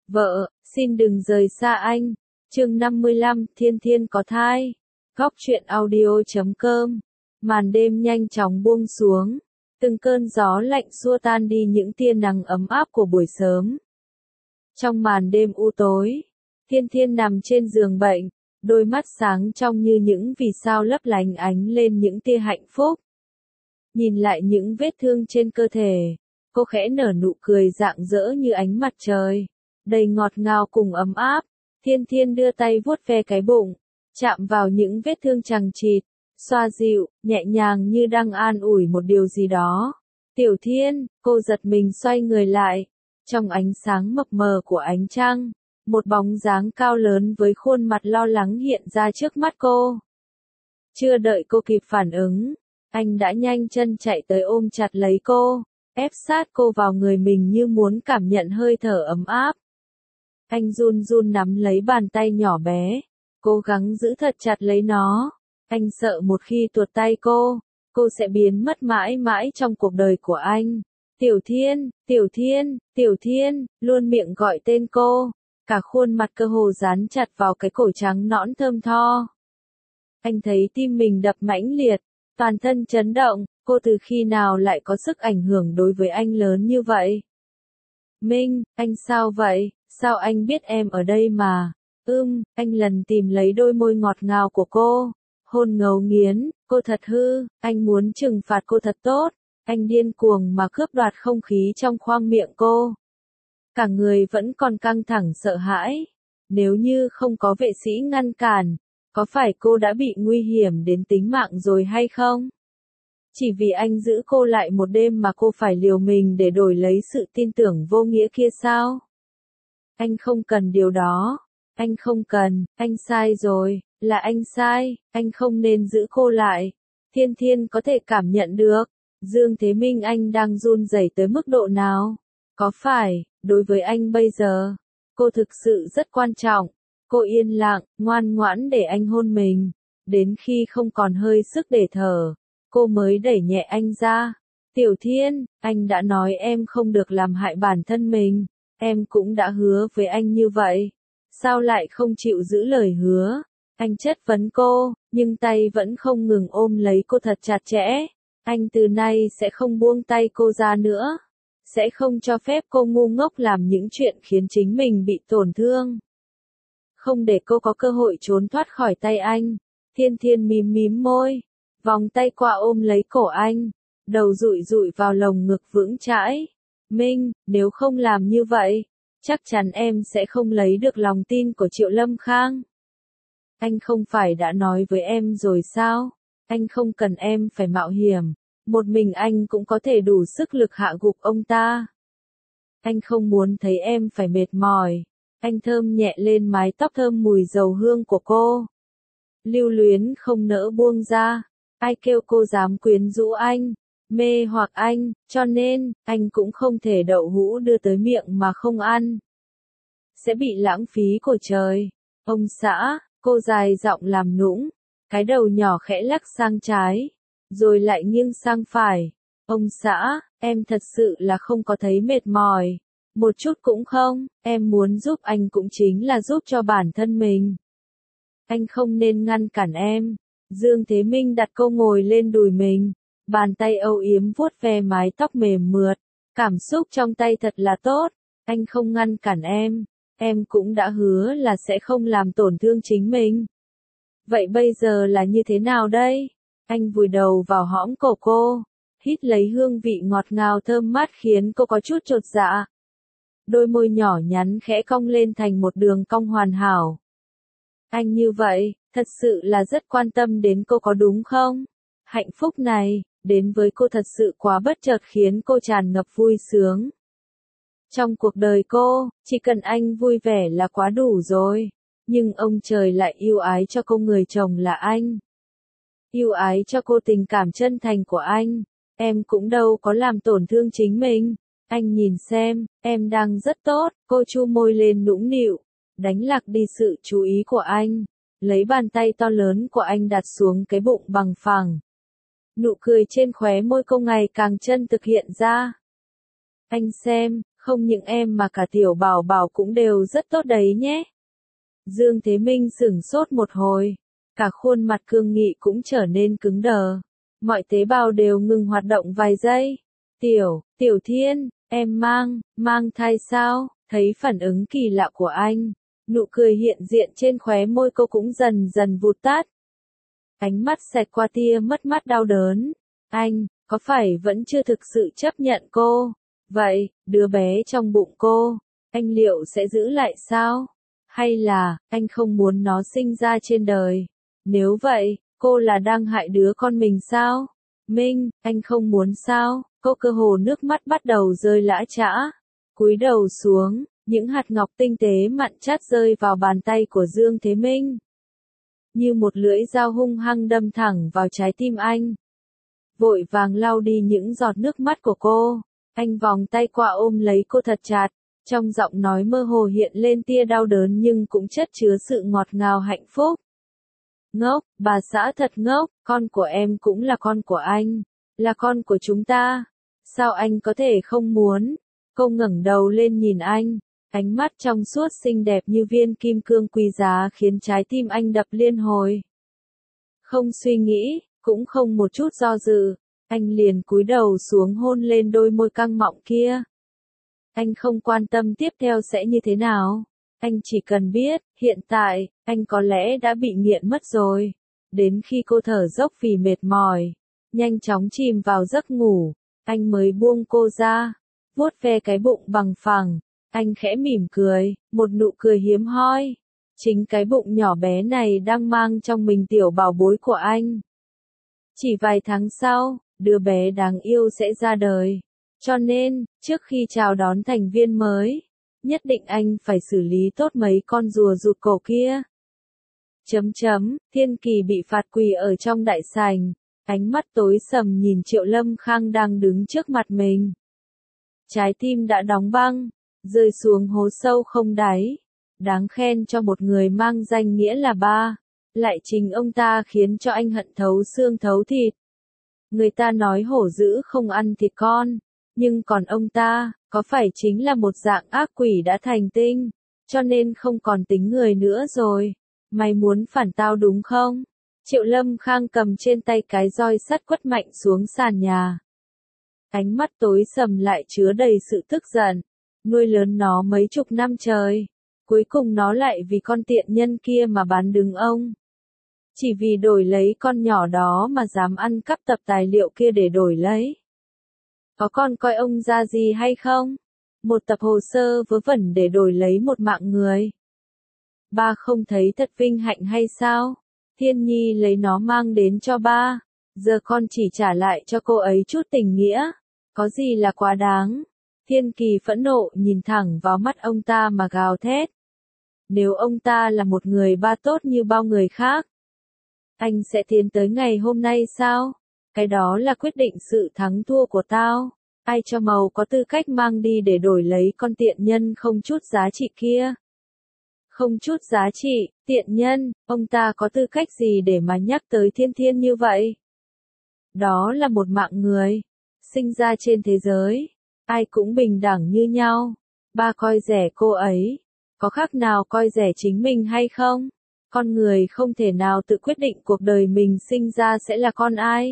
Vợ, xin đừng rời xa anh. Chương 55, Thiên Thiên có thai. Góc truyện audio.com. Màn đêm nhanh chóng buông xuống. Từng cơn gió lạnh xua tan đi những tia nắng ấm áp của buổi sớm. Trong màn đêm u tối, Thiên Thiên nằm trên giường bệnh, đôi mắt sáng trong như những vì sao lấp lánh ánh lên những tia hạnh phúc. Nhìn lại những vết thương trên cơ thể, cô khẽ nở nụ cười rạng rỡ như ánh mặt trời, đầy ngọt ngào cùng ấm áp. Thiên Thiên đưa tay vuốt ve cái bụng, chạm vào những vết thương chằng chịt, xoa dịu, nhẹ nhàng như đang an ủi một điều gì đó. Tiểu Thiên, cô giật mình xoay người lại. Trong ánh sáng mập mờ của ánh trăng, một bóng dáng cao lớn với khuôn mặt lo lắng hiện ra trước mắt cô. Chưa đợi cô kịp phản ứng, anh đã nhanh chân chạy tới ôm chặt lấy cô, ép sát cô vào người mình như muốn cảm nhận hơi thở ấm áp. Anh run run nắm lấy bàn tay nhỏ bé, cố gắng giữ thật chặt lấy nó. Anh sợ một khi tuột tay cô sẽ biến mất mãi mãi trong cuộc đời của anh. Tiểu Thiên, Tiểu Thiên, Tiểu Thiên, luôn miệng gọi tên cô, cả khuôn mặt cơ hồ dán chặt vào cái cổ trắng nõn thơm tho. Anh thấy tim mình đập mãnh liệt, toàn thân chấn động, cô từ khi nào lại có sức ảnh hưởng đối với anh lớn như vậy? Minh, anh sao vậy? Sao anh biết em ở đây mà? Anh lần tìm lấy đôi môi ngọt ngào của cô, hôn ngấu nghiến, cô thật hư, anh muốn trừng phạt cô thật tốt. Anh điên cuồng mà cướp đoạt không khí trong khoang miệng cô. Cả người vẫn còn căng thẳng sợ hãi. Nếu như không có vệ sĩ ngăn cản, có phải cô đã bị nguy hiểm đến tính mạng rồi hay không? Chỉ vì anh giữ cô lại một đêm mà cô phải liều mình để đổi lấy sự tin tưởng vô nghĩa kia sao? Anh không cần điều đó. Anh không cần, anh sai rồi, là anh sai, anh không nên giữ cô lại. Thiên Thiên có thể cảm nhận được. Dương Thế Minh anh đang run rẩy tới mức độ nào? Có phải, đối với anh bây giờ, cô thực sự rất quan trọng. Cô yên lặng, ngoan ngoãn để anh hôn mình. Đến khi không còn hơi sức để thở, cô mới đẩy nhẹ anh ra. Tiểu Thiên, anh đã nói em không được làm hại bản thân mình. Em cũng đã hứa với anh như vậy. Sao lại không chịu giữ lời hứa? Anh chất vấn cô, nhưng tay vẫn không ngừng ôm lấy cô thật chặt chẽ. Anh từ nay sẽ không buông tay cô ra nữa. Sẽ không cho phép cô ngu ngốc làm những chuyện khiến chính mình bị tổn thương. Không để cô có cơ hội trốn thoát khỏi tay anh. Thiên Thiên mím mím môi, vòng tay qua ôm lấy cổ anh, đầu dụi dụi vào lồng ngực vững chãi. Minh, nếu không làm như vậy, chắc chắn em sẽ không lấy được lòng tin của Triệu Lâm Khang. Anh không phải đã nói với em rồi sao? Anh không cần em phải mạo hiểm. Một mình anh cũng có thể đủ sức lực hạ gục ông ta. Anh không muốn thấy em phải mệt mỏi. Anh thơm nhẹ lên mái tóc thơm mùi dầu hương của cô. Lưu luyến không nỡ buông ra. Ai kêu cô dám quyến rũ anh, mê hoặc anh, cho nên, anh cũng không thể đậu hũ đưa tới miệng mà không ăn. Sẽ bị lãng phí của trời. Ông xã, cô dài giọng làm nũng, cái đầu nhỏ khẽ lắc sang trái, rồi lại nghiêng sang phải. Ông xã, em thật sự là không có thấy mệt mỏi. Một chút cũng không, em muốn giúp anh cũng chính là giúp cho bản thân mình. Anh không nên ngăn cản em. Dương Thế Minh đặt cô ngồi lên đùi mình, bàn tay âu yếm vuốt ve mái tóc mềm mượt. Cảm xúc trong tay thật là tốt. Anh không ngăn cản em cũng đã hứa là sẽ không làm tổn thương chính mình. Vậy bây giờ là như thế nào đây? Anh vùi đầu vào hõm cổ cô, hít lấy hương vị ngọt ngào thơm mát khiến cô có chút chột dạ. Đôi môi nhỏ nhắn khẽ cong lên thành một đường cong hoàn hảo. Anh như vậy, thật sự là rất quan tâm đến cô có đúng không? Hạnh phúc này, đến với cô thật sự quá bất chợt khiến cô tràn ngập vui sướng. Trong cuộc đời cô, chỉ cần anh vui vẻ là quá đủ rồi. Nhưng ông trời lại yêu ái cho cô người chồng là anh. Yêu ái cho cô tình cảm chân thành của anh. Em cũng đâu có làm tổn thương chính mình. Anh nhìn xem, em đang rất tốt. Cô chu môi lên nũng nịu, đánh lạc đi sự chú ý của anh. Lấy bàn tay to lớn của anh đặt xuống cái bụng bằng phẳng. Nụ cười trên khóe môi cô ngày càng chân thực hiện ra. Anh xem, Không những em mà cả tiểu bảo bảo cũng đều rất tốt đấy nhé. Dương Thế Minh sửng sốt một hồi, cả khuôn mặt cương nghị cũng trở nên cứng đờ. Mọi tế bào đều ngừng hoạt động vài giây. Tiểu Thiên, em mang thai sao? Thấy phản ứng kỳ lạ của anh, nụ cười hiện diện trên khóe môi cô cũng dần dần vụt tắt. Ánh mắt xẹt qua tia mất mát đau đớn. Anh, có phải vẫn chưa thực sự chấp nhận cô? Vậy, đứa bé trong bụng cô, anh liệu sẽ giữ lại sao? Hay là, anh không muốn nó sinh ra trên đời? Nếu vậy, cô là đang hại đứa con mình sao? Minh, anh không muốn sao? Cô cơ hồ nước mắt bắt đầu rơi lã chã. Cúi đầu xuống, những hạt ngọc tinh tế mặn chát rơi vào bàn tay của Dương Thế Minh. Như một lưỡi dao hung hăng đâm thẳng vào trái tim anh. Vội vàng lau đi những giọt nước mắt của cô. Anh vòng tay qua ôm lấy cô thật chặt. Trong giọng nói mơ hồ hiện lên tia đau đớn nhưng cũng chất chứa sự ngọt ngào hạnh phúc. Ngốc, bà xã thật ngốc, con của em cũng là con của anh, là con của chúng ta. Sao anh có thể không muốn? Cô ngẩng đầu lên nhìn anh, ánh mắt trong suốt xinh đẹp như viên kim cương quý giá khiến trái tim anh đập liên hồi. Không suy nghĩ, cũng không một chút do dự, anh liền cúi đầu xuống hôn lên đôi môi căng mọng kia. Anh không quan tâm tiếp theo sẽ như thế nào. Anh chỉ cần biết, hiện tại, anh có lẽ đã bị nghiện mất rồi. Đến khi cô thở dốc vì mệt mỏi, nhanh chóng chìm vào giấc ngủ, anh mới buông cô ra, vuốt ve cái bụng bằng phẳng. Anh khẽ mỉm cười, một nụ cười hiếm hoi. Chính cái bụng nhỏ bé này đang mang trong mình tiểu bảo bối của anh. Chỉ vài tháng sau, đứa bé đáng yêu sẽ ra đời. Cho nên, trước khi chào đón thành viên mới, nhất định anh phải xử lý tốt mấy con rùa rụt cổ kia. Thiên Kỳ bị phạt quỳ ở trong đại sảnh, ánh mắt tối sầm nhìn Triệu Lâm Khang đang đứng trước mặt mình. Trái tim đã đóng băng, rơi xuống hố sâu không đáy. Đáng khen cho một người mang danh nghĩa là ba, lại chính ông ta khiến cho anh hận thấu xương thấu thịt. Người ta nói hổ dữ không ăn thịt con, nhưng còn ông ta, có phải chính là một dạng ác quỷ đã thành tinh, cho nên không còn tính người nữa rồi. Mày muốn phản tao đúng không? Triệu Lâm Khang cầm trên tay cái roi sắt quất mạnh xuống sàn nhà. Ánh mắt tối sầm lại chứa đầy sự tức giận. Nuôi lớn nó mấy chục năm trời, cuối cùng nó lại vì con tiện nhân kia mà bán đứng ông. Chỉ vì đổi lấy con nhỏ đó mà dám ăn cắp tập tài liệu kia để đổi lấy. Có con coi ông ra gì hay không? Một tập hồ sơ vớ vẩn để đổi lấy một mạng người. Ba không thấy thật vinh hạnh hay sao? Thiên Nhi lấy nó mang đến cho ba, giờ con chỉ trả lại cho cô ấy chút tình nghĩa. Có gì là quá đáng? Thiên Kỳ phẫn nộ nhìn thẳng vào mắt ông ta mà gào thét. Nếu ông ta là một người ba tốt như bao người khác, anh sẽ tiến tới ngày hôm nay sao? Cái đó là quyết định sự thắng thua của tao. Ai cho màu có tư cách mang đi để đổi lấy con tiện nhân không chút giá trị kia? Không chút giá trị, tiện nhân, ông ta có tư cách gì để mà nhắc tới Thiên Thiên như vậy? Đó là một mạng người, sinh ra trên thế giới, ai cũng bình đẳng như nhau. Ba coi rẻ cô ấy, có khác nào coi rẻ chính mình hay không? Con người không thể nào tự quyết định cuộc đời mình sinh ra sẽ là con ai.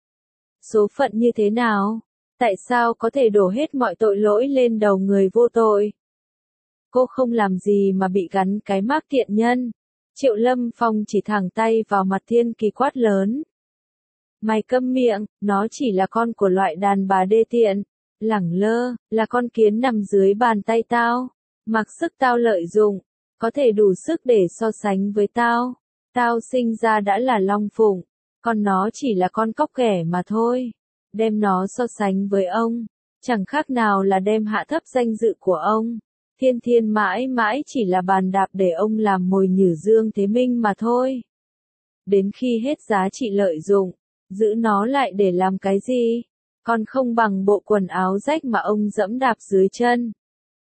Số phận như thế nào? Tại sao có thể đổ hết mọi tội lỗi lên đầu người vô tội? Cô không làm gì mà bị gắn cái mác tiện nhân. Triệu Lâm Phong chỉ thẳng tay vào mặt Thiên Kỳ quát lớn. Mày câm miệng, nó chỉ là con của loại đàn bà đê tiện, lẳng lơ, là con kiến nằm dưới bàn tay tao. Mặc sức tao lợi dụng, có thể đủ sức để so sánh với tao. Tao sinh ra đã là long phụng, còn nó chỉ là con cóc ghẻ mà thôi. Đem nó so sánh với ông, chẳng khác nào là đem hạ thấp danh dự của ông. Thiên Thiên mãi mãi chỉ là bàn đạp để ông làm mồi nhử Dương Thế Minh mà thôi. Đến khi hết giá trị lợi dụng, giữ nó lại để làm cái gì? Còn không bằng bộ quần áo rách mà ông dẫm đạp dưới chân.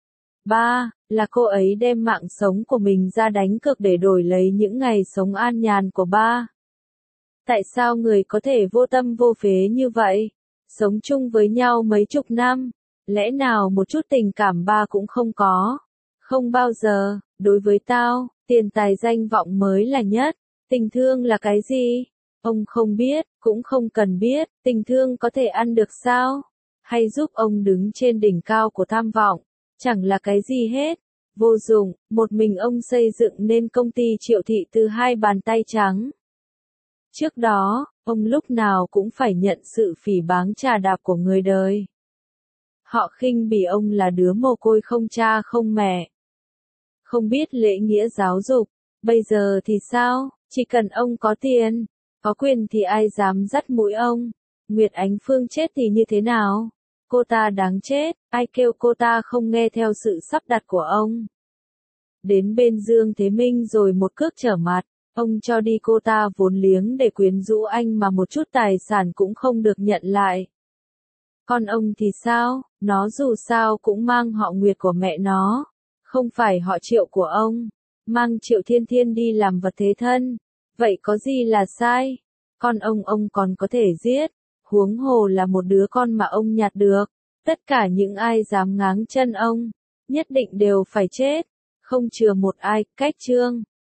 Ba, là cô ấy đem mạng sống của mình ra đánh cược để đổi lấy những ngày sống an nhàn của ba. Tại sao người có thể vô tâm vô phế như vậy? Sống chung với nhau mấy chục năm, Lẽ nào một chút tình cảm ba cũng không có? Không bao giờ, đối với tao, tiền tài danh vọng mới là nhất. Tình thương là cái gì? Ông không biết, cũng không cần biết, tình thương có thể ăn được sao? Hay giúp ông đứng trên đỉnh cao của tham vọng? Chẳng là cái gì hết. Vô dụng, một mình ông xây dựng nên công ty Triệu Thị từ hai bàn tay trắng. Trước đó, ông lúc nào cũng phải nhận sự phỉ báng trà đạp của người đời. Họ khinh bỉ ông là đứa mồ côi không cha không mẹ. Không biết lễ nghĩa giáo dục. Bây giờ thì sao? Chỉ cần ông có tiền, có quyền thì ai dám dắt mũi ông. Nguyệt Ánh Phương chết thì như thế nào? Cô ta đáng chết, ai kêu cô ta không nghe theo sự sắp đặt của ông. Đến bên Dương Thế Minh rồi một cước trở mặt, ông cho đi cô ta vốn liếng để quyến rũ anh mà một chút tài sản cũng không được nhận lại. Còn ông thì sao? Nó dù sao cũng mang họ Nguyệt của mẹ nó, không phải họ Triệu của ông. Mang Triệu Thiên Thiên đi làm vật thế thân, vậy có gì là sai? Con ông còn có thể giết, huống hồ là một đứa con mà ông nhặt được. Tất cả những ai dám ngáng chân ông, nhất định đều phải chết, không chừa một ai. Cách chương